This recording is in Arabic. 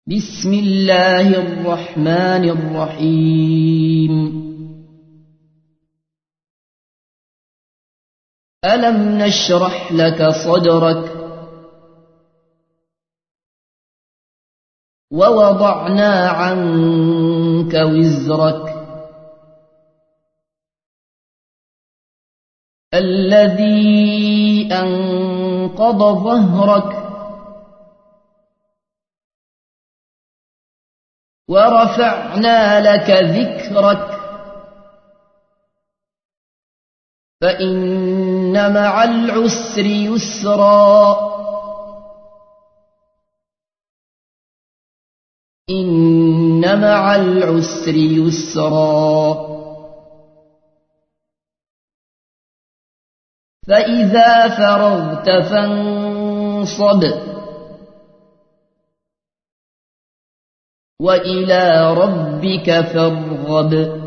بسم الله الرحمن الرحيم ألم نشرح لك صدرك ووضعنا عنك وزرك الذي أنقض ظهرك ورفعنا لك ذكرك فإن مع العسر يسرا إن مع العسر يسرا فإذا فرغت فانصب وإلى ربك فارغب